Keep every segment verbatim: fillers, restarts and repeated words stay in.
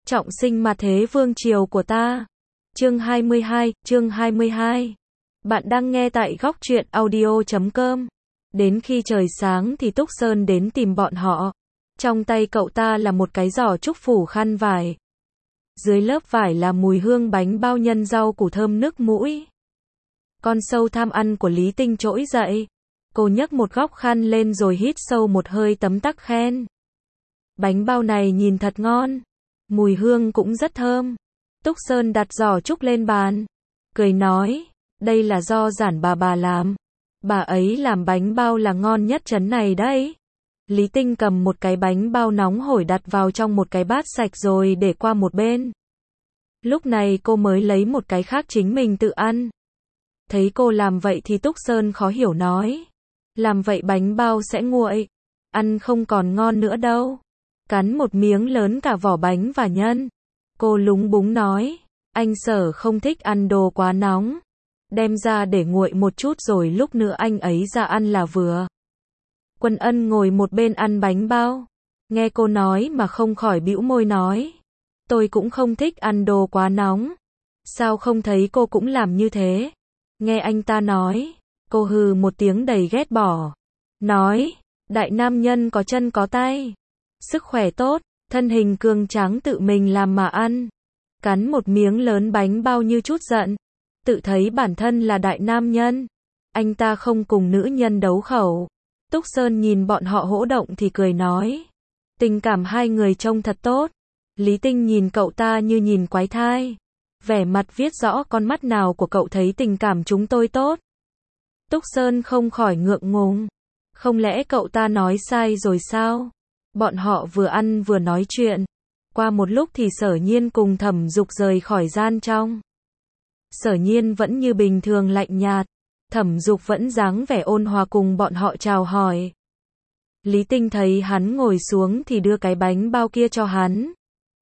trọng sinh mà thế vương triều của ta. Chương hai mươi hai, chương hai mươi hai. Bạn đang nghe tại góc truyện audio chấm com. Đến khi trời sáng thì Túc Sơn đến tìm bọn họ. Trong tay cậu ta là một cái giỏ trúc phủ khăn vải. Dưới lớp vải là mùi hương bánh bao nhân rau củ thơm nức mũi. Con sâu tham ăn của Lý Tinh trỗi dậy. Cô nhấc một góc khăn lên rồi hít sâu một hơi tấm tắc khen. Bánh bao này nhìn thật ngon. Mùi hương cũng rất thơm. Túc Sơn đặt giỏ trúc lên bàn. Cười nói, đây là do Giản bà bà làm. Bà ấy làm bánh bao là ngon nhất trấn này đấy. Lý Tinh cầm một cái bánh bao nóng hổi đặt vào trong một cái bát sạch rồi để qua một bên. Lúc này cô mới lấy một cái khác chính mình tự ăn. Thấy cô làm vậy thì Túc Sơn khó hiểu nói. Làm vậy bánh bao sẽ nguội. Ăn không còn ngon nữa đâu. Cắn một miếng lớn cả vỏ bánh và nhân. Cô lúng búng nói. Anh Sở không thích ăn đồ quá nóng. Đem ra để nguội một chút rồi lúc nữa anh ấy ra ăn là vừa. Quân Ân ngồi một bên ăn bánh bao. Nghe cô nói mà không khỏi bĩu môi nói. Tôi cũng không thích ăn đồ quá nóng. Sao không thấy cô cũng làm như thế? Nghe anh ta nói. Cô hừ một tiếng đầy ghét bỏ. Nói, đại nam nhân có chân có tay. Sức khỏe tốt, thân hình cường tráng tự mình làm mà ăn. Cắn một miếng lớn bánh bao như chút giận. Tự thấy bản thân là đại nam nhân. Anh ta không cùng nữ nhân đấu khẩu. Túc Sơn nhìn bọn họ hỗ động thì cười nói. Tình cảm hai người trông thật tốt. Lý Tinh nhìn cậu ta như nhìn quái thai. Vẻ mặt viết rõ con mắt nào của cậu thấy tình cảm chúng tôi tốt. Túc Sơn không khỏi ngượng ngùng. Không lẽ cậu ta nói sai rồi sao? Bọn họ vừa ăn vừa nói chuyện. Qua một lúc thì Sở Nhiên cùng Thẩm Dục rời khỏi gian trong. Sở Nhiên vẫn như bình thường lạnh nhạt. Thẩm Dục vẫn dáng vẻ ôn hòa cùng bọn họ chào hỏi. Lý Tinh thấy hắn ngồi xuống thì đưa cái bánh bao kia cho hắn.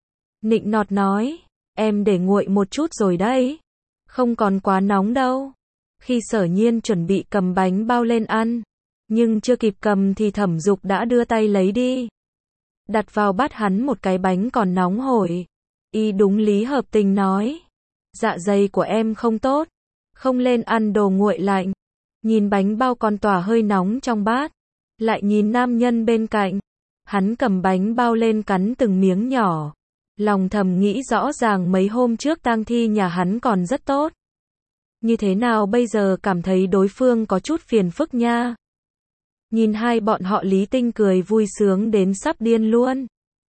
Nịnh nọt nói, em để nguội một chút rồi đấy. Không còn quá nóng đâu. Khi Sở Nhiên chuẩn bị cầm bánh bao lên ăn. Nhưng chưa kịp cầm thì Thẩm Dục đã đưa tay lấy đi. Đặt vào bát hắn một cái bánh còn nóng hổi. Y đúng lý hợp tình nói. Dạ dày của em không tốt. Không lên ăn đồ nguội lạnh. Nhìn bánh bao còn tỏa hơi nóng trong bát. Lại nhìn nam nhân bên cạnh. Hắn cầm bánh bao lên cắn từng miếng nhỏ. Lòng thầm nghĩ rõ ràng mấy hôm trước tang thi nhà hắn còn rất tốt. Như thế nào bây giờ cảm thấy đối phương có chút phiền phức nha. Nhìn hai bọn họ Lý Tinh cười vui sướng đến sắp điên luôn.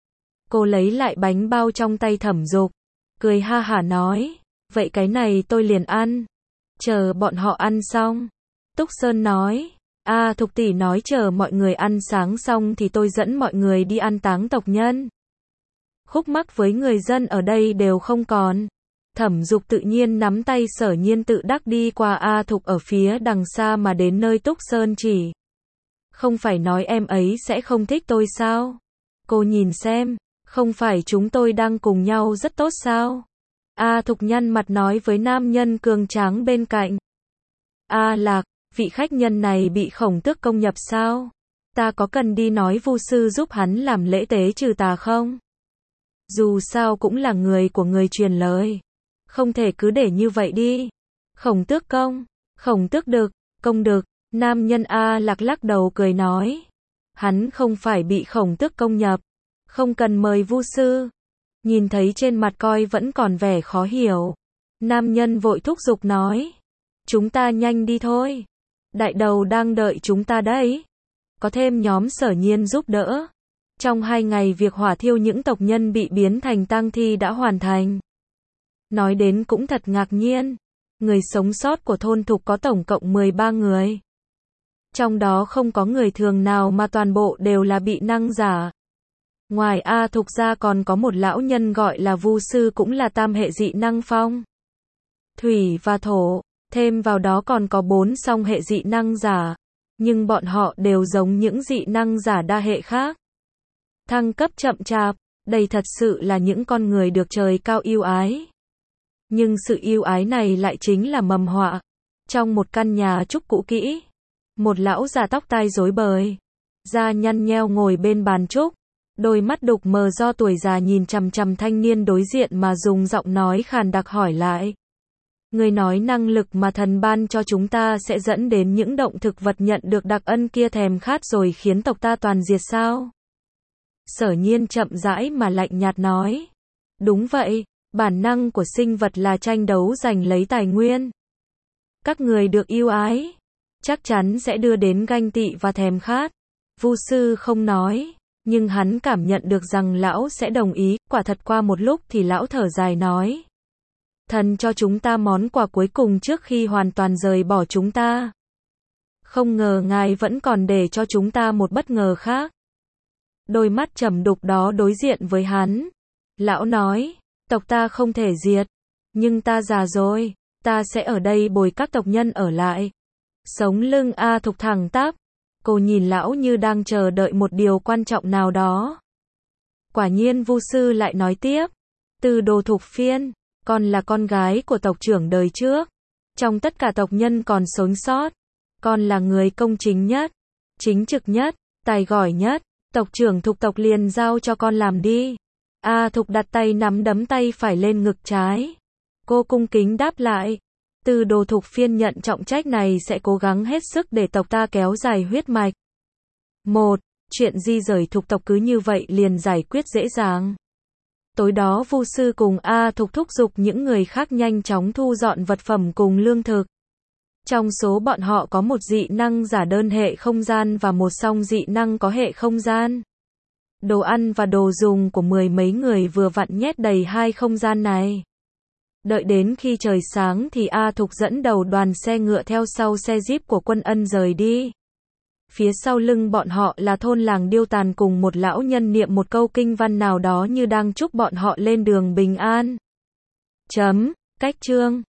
Cô lấy lại bánh bao trong tay Thẩm Dục. Cười ha hả nói. Vậy cái này tôi liền ăn. Chờ bọn họ ăn xong. Túc Sơn nói. À Thục tỷ nói chờ mọi người ăn sáng xong thì tôi dẫn mọi người đi ăn táng tộc nhân. Khúc mắc với người dân ở đây đều không còn. Thẩm Dục tự nhiên nắm tay Sở Nhiên tự đắc đi qua A Thục ở phía đằng xa mà đến nơi Túc Sơn chỉ. Không phải nói em ấy sẽ không thích tôi sao? Cô nhìn xem, không phải chúng tôi đang cùng nhau rất tốt sao? A Thục nhăn mặt nói với nam nhân cường tráng bên cạnh. A Lạc, vị khách nhân này bị Khổng Tước công nhập sao? Ta có cần đi nói vu sư giúp hắn làm lễ tế trừ tà không? Dù sao cũng là người của người truyền lời. Không thể cứ để như vậy đi. Khổng Tước công, Khổng Tước được, công được. Nam nhân A Lạc lắc đầu cười nói. Hắn không phải bị Khổng Tước công nhập. Không cần mời vu sư. Nhìn thấy trên mặt coi vẫn còn vẻ khó hiểu. Nam nhân vội thúc giục nói. Chúng ta nhanh đi thôi. Đại đầu đang đợi chúng ta đấy. Có thêm nhóm Sở Nhiên giúp đỡ. Trong hai ngày việc hỏa thiêu những tộc nhân bị biến thành tang thi đã hoàn thành. Nói đến cũng thật ngạc nhiên. Người sống sót của thôn Thục có tổng cộng mười ba người. Trong đó không có người thường nào mà toàn bộ đều là bị năng giả. Ngoài A Thục ra còn có một lão nhân gọi là vu sư cũng là tam hệ dị năng phong. Thủy và thổ, thêm vào đó còn có bốn song hệ dị năng giả. Nhưng bọn họ đều giống những dị năng giả đa hệ khác. Thăng cấp chậm chạp, đây thật sự là những con người được trời cao yêu ái. Nhưng sự yêu ái này lại chính là mầm họa. Trong một căn nhà trúc cũ kỹ. Một lão già tóc tai rối bời, da nhăn nheo ngồi bên bàn trúc, Đôi mắt đục mờ do tuổi già nhìn chằm chằm thanh niên đối diện mà dùng giọng nói khàn đặc hỏi lại. Ngươi nói năng lực mà thần ban cho chúng ta sẽ dẫn đến những động thực vật nhận được đặc ân kia thèm khát rồi khiến tộc ta toàn diệt sao? Sở Nhiên chậm rãi mà lạnh nhạt nói. Đúng vậy, bản năng của sinh vật là tranh đấu giành lấy tài nguyên. Các người được yêu ái, chắc chắn sẽ đưa đến ganh tị và thèm khát. Vu sư không nói, nhưng hắn cảm nhận được rằng lão sẽ đồng ý, quả thật qua một lúc thì lão thở dài nói. Thần cho chúng ta món quà cuối cùng trước khi hoàn toàn rời bỏ chúng ta. Không ngờ ngài vẫn còn để cho chúng ta một bất ngờ khác. Đôi mắt trầm đục đó đối diện với hắn. Lão nói, tộc ta không thể diệt, nhưng ta già rồi, ta sẽ ở đây bồi các tộc nhân ở lại. Sống lưng A Thục thẳng tắp, cô nhìn lão như đang chờ đợi một điều quan trọng nào đó. Quả nhiên Vu sư lại nói tiếp, từ Đồ Thục Phiên, con là con gái của tộc trưởng đời trước. Trong tất cả tộc nhân còn sống sót, con là người công chính nhất, chính trực nhất, tài giỏi nhất. Tộc trưởng Thục tộc liền giao cho con làm đi. A Thục đặt tay nắm đấm tay phải lên ngực trái. Cô cung kính đáp lại. Từ Đồ Thục Phiên nhận trọng trách này sẽ cố gắng hết sức để tộc ta kéo dài huyết mạch. Một, chuyện di rời Thục tộc cứ như vậy liền giải quyết dễ dàng. Tối đó Vu sư cùng A Thục thúc giục những người khác nhanh chóng thu dọn vật phẩm cùng lương thực. Trong số bọn họ có một dị năng giả đơn hệ không gian và một song dị năng có hệ không gian. Đồ ăn và đồ dùng của mười mấy người vừa vặn nhét đầy hai không gian này. Đợi đến khi trời sáng thì A Thục dẫn đầu đoàn xe ngựa theo sau xe jeep của Quân Ân rời đi. Phía sau lưng bọn họ là thôn làng điêu tàn cùng một lão nhân niệm một câu kinh văn nào đó như đang chúc bọn họ lên đường bình an. Chấm, cách chương.